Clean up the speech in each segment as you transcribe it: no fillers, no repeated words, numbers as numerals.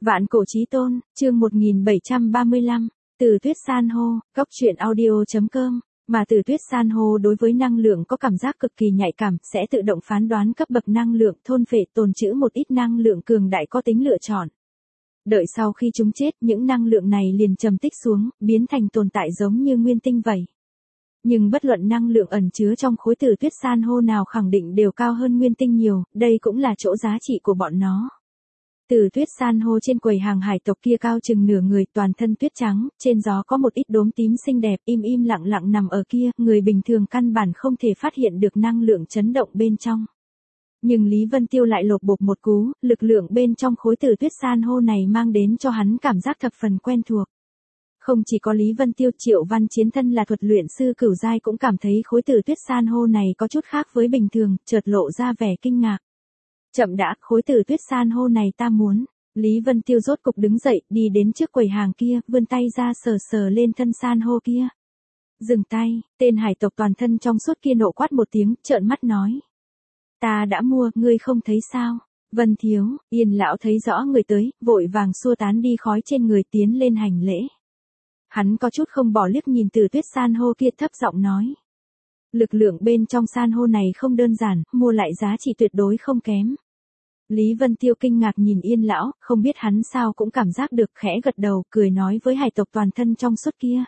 Vạn cổ chí tôn, chương 1735, Từ Tuyết San hô, góc truyện audio.com. Mà Từ Tuyết San hô đối với năng lượng có cảm giác cực kỳ nhạy cảm, sẽ tự động phán đoán cấp bậc năng lượng, thôn phệ tồn trữ một ít năng lượng cường đại có tính lựa chọn. Đợi sau khi chúng chết, những năng lượng này liền trầm tích xuống, biến thành tồn tại giống như nguyên tinh vậy. Nhưng bất luận năng lượng ẩn chứa trong khối Từ Tuyết San hô nào khẳng định đều cao hơn nguyên tinh nhiều, đây cũng là chỗ giá trị của bọn nó. Từ Tuyết San hô trên quầy hàng hải tộc kia cao chừng nửa người, toàn thân tuyết trắng, trên gió có một ít đốm tím xinh đẹp, im lặng nằm ở kia, người bình thường căn bản không thể phát hiện được năng lượng chấn động bên trong. Nhưng Lý Vân Tiêu lại lột bột một cú, lực lượng bên trong khối Từ Tuyết San hô này mang đến cho hắn cảm giác thập phần quen thuộc. Không chỉ có Lý Vân Tiêu, Triệu Văn Chiến thân là thuật luyện sư cửu giai cũng cảm thấy khối Từ Tuyết San hô này có chút khác với bình thường, chợt lộ ra vẻ kinh ngạc. Chậm đã, khối Từ Tuyết San hô này ta muốn. Lý Vân Tiêu rốt cục đứng dậy, đi đến trước quầy hàng kia, vươn tay ra sờ lên thân san hô kia. Dừng tay, tên hải tộc toàn thân trong suốt kia nộ quát một tiếng, trợn mắt nói. Ta đã mua, ngươi không thấy sao? Vân thiếu, Yên lão thấy rõ người tới, vội vàng xua tán đi khói trên người tiến lên hành lễ. Hắn có chút không bỏ liếc nhìn Từ Tuyết San hô kia, thấp giọng nói. Lực lượng bên trong san hô này không đơn giản, mua lại giá trị tuyệt đối không kém. Lý Vân Tiêu kinh ngạc nhìn Yên lão, không biết hắn sao cũng cảm giác được, khẽ gật đầu, cười nói với hải tộc toàn thân trong suốt kia.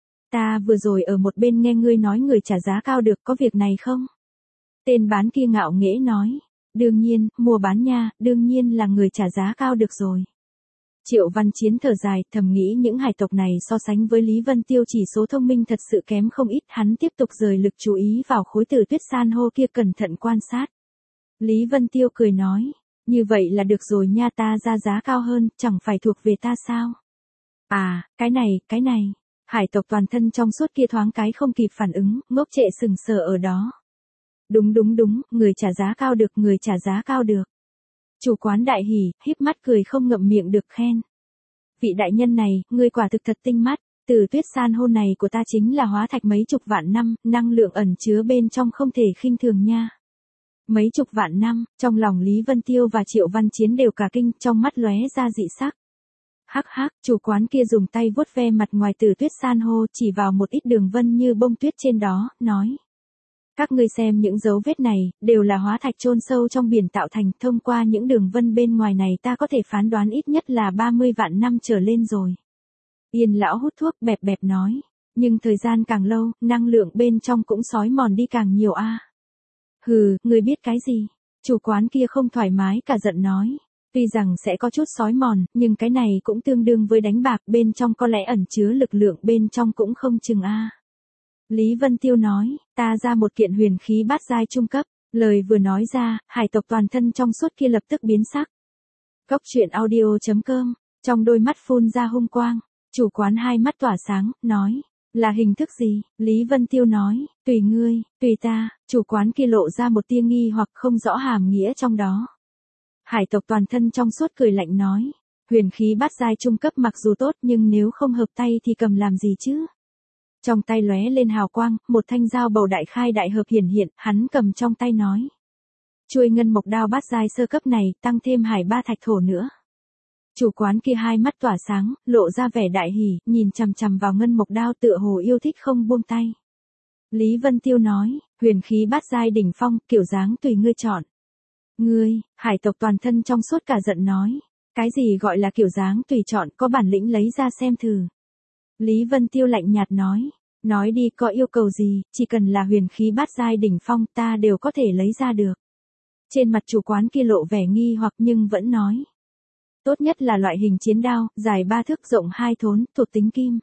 Ta vừa rồi ở một bên nghe ngươi nói người trả giá cao được, có việc này không? Tên bán kia ngạo nghễ nói. Đương nhiên, mua bán nha, đương nhiên là người trả giá cao được rồi. Triệu Văn Chiến thở dài, thầm nghĩ những hải tộc này so sánh với Lý Vân Tiêu chỉ số thông minh thật sự kém không ít, hắn tiếp tục rời lực chú ý vào khối Từ Tuyết San hô kia, cẩn thận quan sát. Lý Vân Tiêu cười nói, như vậy là được rồi nha, ta ra giá cao hơn, chẳng phải thuộc về ta sao? À, cái này, hải tộc toàn thân trong suốt kia thoáng cái không kịp phản ứng, ngốc trệ sừng sờ ở đó. Đúng, người trả giá cao được, người trả giá cao được. Chủ quán đại hỉ, híp mắt cười không ngậm miệng được khen. Vị đại nhân này, ngươi quả thực thật tinh mắt, Từ Tuyết San hô này của ta chính là hóa thạch mấy chục vạn năm, năng lượng ẩn chứa bên trong không thể khinh thường nha. Mấy chục vạn năm, trong lòng Lý Vân Tiêu và Triệu Văn Chiến đều cả kinh, trong mắt lóe ra dị sắc. Hắc, chủ quán kia dùng tay vuốt ve mặt ngoài Từ Tuyết San hô, chỉ vào một ít đường vân như bông tuyết trên đó, nói. Các ngươi xem những dấu vết này, đều là hóa thạch chôn sâu trong biển tạo thành, thông qua những đường vân bên ngoài này ta có thể phán đoán ít nhất là 30 vạn năm trở lên rồi. Yên lão hút thuốc bẹp nói, nhưng thời gian càng lâu, năng lượng bên trong cũng xói mòn đi càng nhiều a. Hừ, ngươi biết cái gì? Chủ quán kia không thoải mái cả giận nói, tuy rằng sẽ có chút xói mòn, nhưng cái này cũng tương đương với đánh bạc, bên trong có lẽ ẩn chứa lực lượng bên trong cũng không chừng a. Lý Vân Tiêu nói, ta ra một kiện huyền khí bát giai trung cấp, lời vừa nói ra, hải tộc toàn thân trong suốt kia lập tức biến sắc. Góc truyện audio.com, trong đôi mắt phun ra hung quang, chủ quán hai mắt tỏa sáng, nói, là hình thức gì? Lý Vân Tiêu nói, tùy ngươi, tùy ta, chủ quán kia lộ ra một tia nghi hoặc không rõ hàm nghĩa trong đó. Hải tộc toàn thân trong suốt cười lạnh nói, huyền khí bát giai trung cấp mặc dù tốt nhưng nếu không hợp tay thì cầm làm gì chứ? Trong tay lóe lên hào quang, một thanh dao bầu đại khai đại hợp hiển hiện, hắn cầm trong tay nói. Chuôi ngân mộc đao bát giai sơ cấp này, tăng thêm hải ba thạch thổ nữa. Chủ quán kia hai mắt tỏa sáng, lộ ra vẻ đại hỉ, nhìn chằm vào ngân mộc đao tựa hồ yêu thích không buông tay. Lý Vân Tiêu nói, huyền khí bát giai đỉnh phong, kiểu dáng tùy ngươi chọn. Ngươi, hải tộc toàn thân trong suốt cả giận nói. Cái gì gọi là kiểu dáng tùy chọn, có bản lĩnh lấy ra xem thử. Lý Vân Tiêu lạnh nhạt nói đi, có yêu cầu gì, chỉ cần là huyền khí bát giai đỉnh phong ta đều có thể lấy ra được. Trên mặt chủ quán kia lộ vẻ nghi hoặc nhưng vẫn nói. Tốt nhất là loại hình chiến đao, dài 3 thước rộng 2 thốn, thuộc tính kim.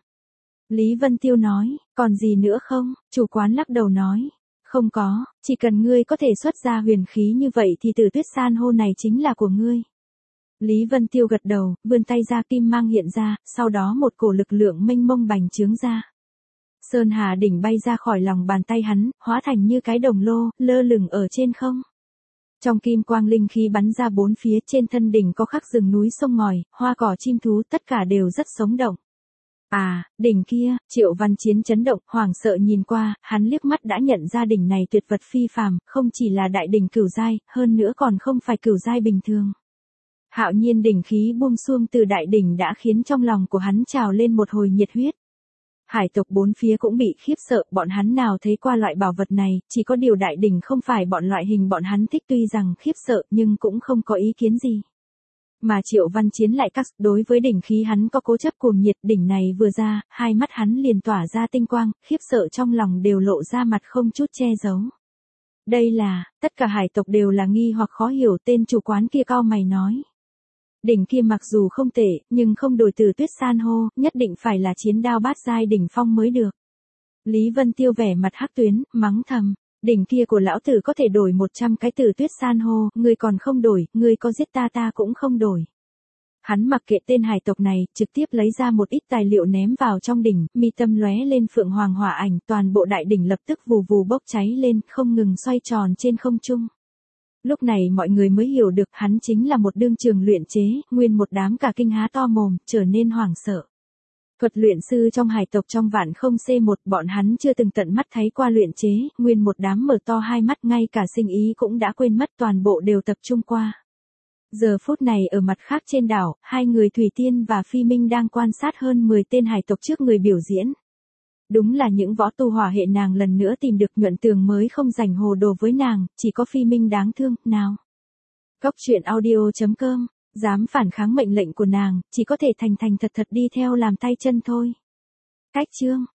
Lý Vân Tiêu nói, còn gì nữa không? Chủ quán lắc đầu nói, không có, chỉ cần ngươi có thể xuất ra huyền khí như vậy thì Từ Tuyết San hô này chính là của ngươi. Lý Vân Tiêu gật đầu, vươn tay ra, kim mang hiện ra, sau đó một cổ lực lượng mênh mông bành trướng ra. Sơn Hà đỉnh bay ra khỏi lòng bàn tay hắn, hóa thành như cái đồng lô, lơ lửng ở trên không. Trong kim quang linh khí bắn ra bốn phía, trên thân đỉnh có khắc rừng núi sông ngòi, hoa cỏ chim thú, tất cả đều rất sống động. À, đỉnh kia, Triệu Văn Chiến chấn động, hoảng sợ nhìn qua, hắn liếc mắt đã nhận ra đỉnh này tuyệt vật phi phàm, không chỉ là đại đỉnh cửu giai, hơn nữa còn không phải cửu giai bình thường. Hạo nhiên đỉnh khí buông xuông từ đại đỉnh đã khiến trong lòng của hắn trào lên một hồi nhiệt huyết. Hải tộc bốn phía cũng bị khiếp sợ, bọn hắn nào thấy qua loại bảo vật này, chỉ có điều đại đỉnh không phải bọn loại hình bọn hắn thích, tuy rằng khiếp sợ nhưng cũng không có ý kiến gì. Mà Triệu Văn Chiến lại cắt, đối với đỉnh khí hắn có cố chấp cuồng nhiệt, đỉnh này vừa ra, hai mắt hắn liền tỏa ra tinh quang, khiếp sợ trong lòng đều lộ ra mặt không chút che giấu. Đây là, tất cả hải tộc đều là nghi hoặc khó hiểu, tên chủ quán kia cau mày nói. Đỉnh kia mặc dù không tệ, nhưng không đổi từ tuyết san hô, nhất định phải là chiến đao bát giai đỉnh phong mới được. Lý Vân Tiêu vẻ mặt hắc tuyến, mắng thầm, đỉnh kia của lão tử có thể đổi 100 cái từ tuyết san hô, ngươi còn không đổi, ngươi có giết ta ta cũng không đổi. Hắn mặc kệ tên hải tộc này, trực tiếp lấy ra một ít tài liệu ném vào trong đỉnh, mi tâm lóe lên phượng hoàng hỏa ảnh, toàn bộ đại đỉnh lập tức vù vù bốc cháy lên, không ngừng xoay tròn trên không trung. Lúc này mọi người mới hiểu được hắn chính là một đương trường luyện chế, nguyên một đám cả kinh há to mồm, trở nên hoảng sợ. Thuật luyện sư trong hải tộc trong vạn không C1, bọn hắn chưa từng tận mắt thấy qua luyện chế, nguyên một đám mở to hai mắt, ngay cả sinh ý cũng đã quên mất, toàn bộ đều tập trung qua. Giờ phút này ở mặt khác trên đảo, hai người Thủy Tiên và Phi Minh đang quan sát hơn 10 tên hải tộc trước người biểu diễn. Đúng là những võ tu hỏa hệ, nàng lần nữa tìm được Nhuận Tường mới không rảnh hồ đồ với nàng, chỉ có Phi Minh đáng thương, nào. Góc truyện audio.com, dám phản kháng mệnh lệnh của nàng, chỉ có thể thành thành thật thật đi theo làm tay chân thôi. Cách chương